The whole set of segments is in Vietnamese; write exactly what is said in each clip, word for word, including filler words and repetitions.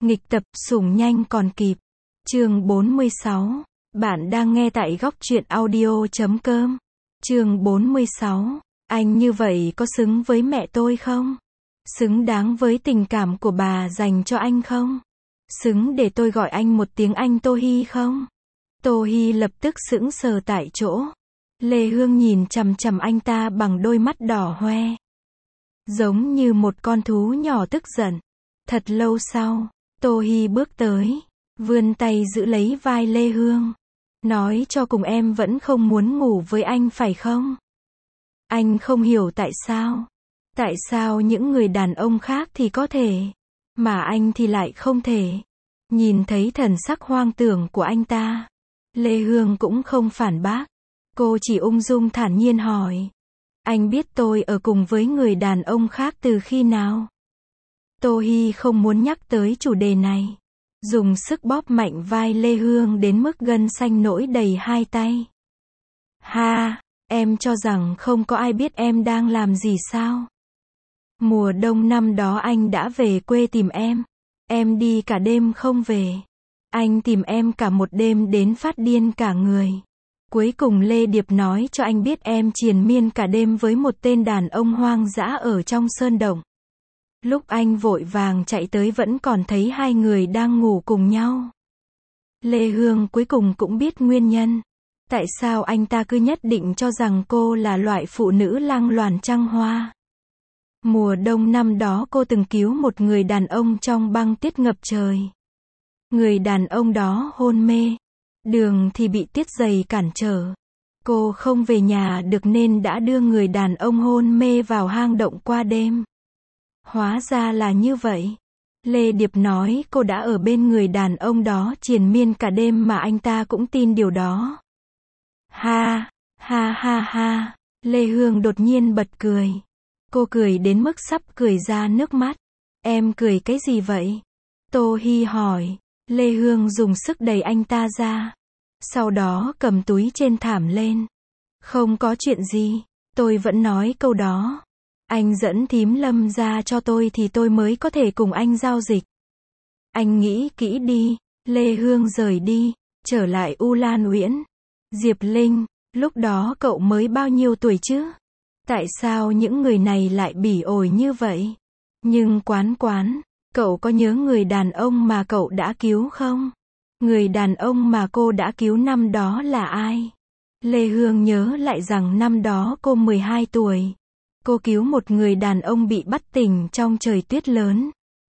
Nghịch tập sủng nhanh còn kịp. Chương bốn mươi sáu. Bạn đang nghe tại góc truyện audio chấm com. Chương bốn mươi sáu. Anh như vậy có xứng với mẹ tôi không? Xứng đáng với tình cảm của bà dành cho anh không? Xứng để tôi gọi anh một tiếng anh Tô Hi không? Tô Hi lập tức sững sờ tại chỗ. Lê Hương nhìn chằm chằm anh ta bằng đôi mắt đỏ hoe, giống như một con thú nhỏ tức giận. Thật lâu sau, Tô Hi bước tới, vươn tay giữ lấy vai Lê Hương. Nói cho cùng em vẫn không muốn ngủ với anh phải không? Anh không hiểu tại sao. Tại sao những người đàn ông khác thì có thể, mà anh thì lại không thể. Nhìn thấy thần sắc hoang tưởng của anh ta, Lê Hương cũng không phản bác. Cô chỉ ung dung thản nhiên hỏi. Anh biết tôi ở cùng với người đàn ông khác từ khi nào? Tô Hi không muốn nhắc tới chủ đề này, dùng sức bóp mạnh vai Lê Hương đến mức gân xanh nổi đầy hai tay. Ha, em cho rằng không có ai biết em đang làm gì sao? Mùa đông năm đó anh đã về quê tìm em. Em đi cả đêm không về. Anh tìm em cả một đêm đến phát điên cả người. Cuối cùng Lê Điệp nói cho anh biết em triền miên cả đêm với một tên đàn ông hoang dã ở trong sơn động. Lúc anh vội vàng chạy tới vẫn còn thấy hai người đang ngủ cùng nhau. Lê Hương cuối cùng cũng biết nguyên nhân. Tại sao anh ta cứ nhất định cho rằng cô là loại phụ nữ lang loàn trăng hoa. Mùa đông năm đó cô từng cứu một người đàn ông trong băng tuyết ngập trời. Người đàn ông đó hôn mê. Đường thì bị tuyết dày cản trở. Cô không về nhà được nên đã đưa người đàn ông hôn mê vào hang động qua đêm. Hóa ra là như vậy. Lê Điệp nói cô đã ở bên người đàn ông đó triền miên cả đêm mà anh ta cũng tin điều đó. Ha, ha ha ha, Lê Hương đột nhiên bật cười. Cô cười đến mức sắp cười ra nước mắt. Em cười cái gì vậy? Tô Hi hỏi. Lê Hương dùng sức đẩy anh ta ra. Sau đó cầm túi trên thảm lên. Không có chuyện gì, tôi vẫn nói câu đó. Anh dẫn thím Lâm ra cho tôi thì tôi mới có thể cùng anh giao dịch. Anh nghĩ kỹ đi. Lê Hương rời đi, trở lại U Lan Uyển. Diệp Linh, lúc đó cậu mới bao nhiêu tuổi chứ? Tại sao những người này lại bỉ ổi như vậy? Nhưng Quán Quán, cậu có nhớ người đàn ông mà cậu đã cứu không? Người đàn ông mà cô đã cứu năm đó là ai? Lê Hương nhớ lại rằng năm đó cô mười hai tuổi. Cô cứu một người đàn ông bị bất tỉnh trong trời tuyết lớn.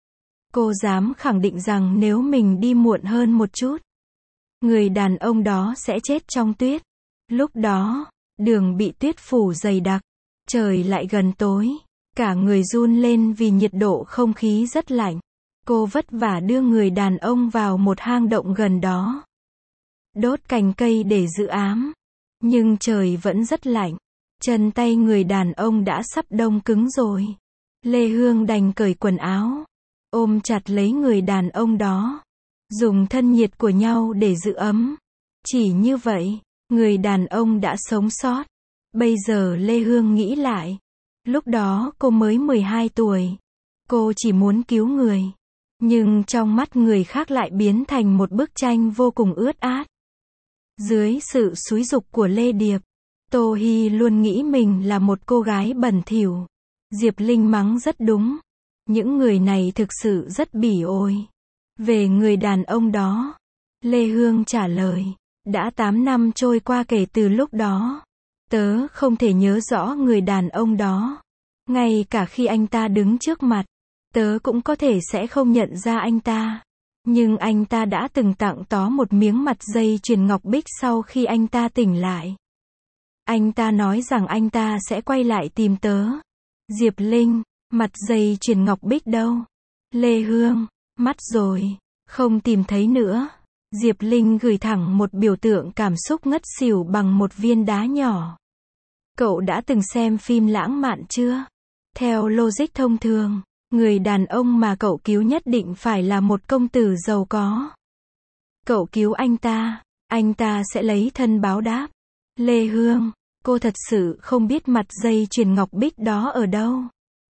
Cô dám khẳng định rằng nếu mình đi muộn hơn một chút, người đàn ông đó sẽ chết trong tuyết. Lúc đó, đường bị tuyết phủ dày đặc, trời lại gần tối, cả người run lên vì nhiệt độ không khí rất lạnh. Cô vất vả đưa người đàn ông vào một hang động gần đó, đốt cành cây để giữ ấm. Nhưng trời vẫn rất lạnh. Chân tay người đàn ông đã sắp đông cứng rồi. Lê Hương đành cởi quần áo, ôm chặt lấy người đàn ông đó, dùng thân nhiệt của nhau để giữ ấm. Chỉ như vậy, người đàn ông đã sống sót. Bây giờ Lê Hương nghĩ lại, lúc đó cô mới mười hai tuổi. Cô chỉ muốn cứu người, nhưng trong mắt người khác lại biến thành một bức tranh vô cùng ướt át. Dưới sự xúi giục của Lê Điệp, Tô Hi luôn nghĩ mình là một cô gái bẩn thỉu. Diệp Linh mắng rất đúng. Những người này thực sự rất bỉ ổi. Về người đàn ông đó, Lê Hương trả lời. Đã tám năm trôi qua kể từ lúc đó. Tớ không thể nhớ rõ người đàn ông đó. Ngay cả khi anh ta đứng trước mặt, tớ cũng có thể sẽ không nhận ra anh ta. Nhưng anh ta đã từng tặng tớ một miếng mặt dây chuyền ngọc bích sau khi anh ta tỉnh lại. Anh ta nói rằng anh ta sẽ quay lại tìm tớ. Diệp Linh, mặt dây chuyền ngọc bích đâu? Lê Hương, mất rồi, không tìm thấy nữa. Diệp Linh gửi thẳng một biểu tượng cảm xúc ngất xỉu bằng một viên đá nhỏ. Cậu đã từng xem phim lãng mạn chưa? Theo logic thông thường, người đàn ông mà cậu cứu nhất định phải là một công tử giàu có. Cậu cứu anh ta, anh ta sẽ lấy thân báo đáp. Lê Hương, cô thật sự không biết mặt dây chuyền ngọc bích đó ở đâu.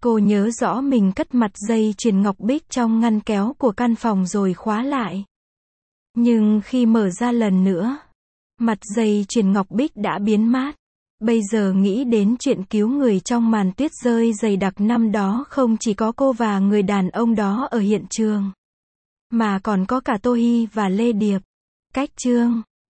Cô nhớ rõ mình cất mặt dây chuyền ngọc bích trong ngăn kéo của căn phòng rồi khóa lại. Nhưng khi mở ra lần nữa, mặt dây chuyền ngọc bích đã biến mất. Bây giờ nghĩ đến chuyện cứu người trong màn tuyết rơi dày đặc năm đó, không chỉ có cô và người đàn ông đó ở hiện trường, mà còn có cả Tô Hi và Lê Điệp. Cách chương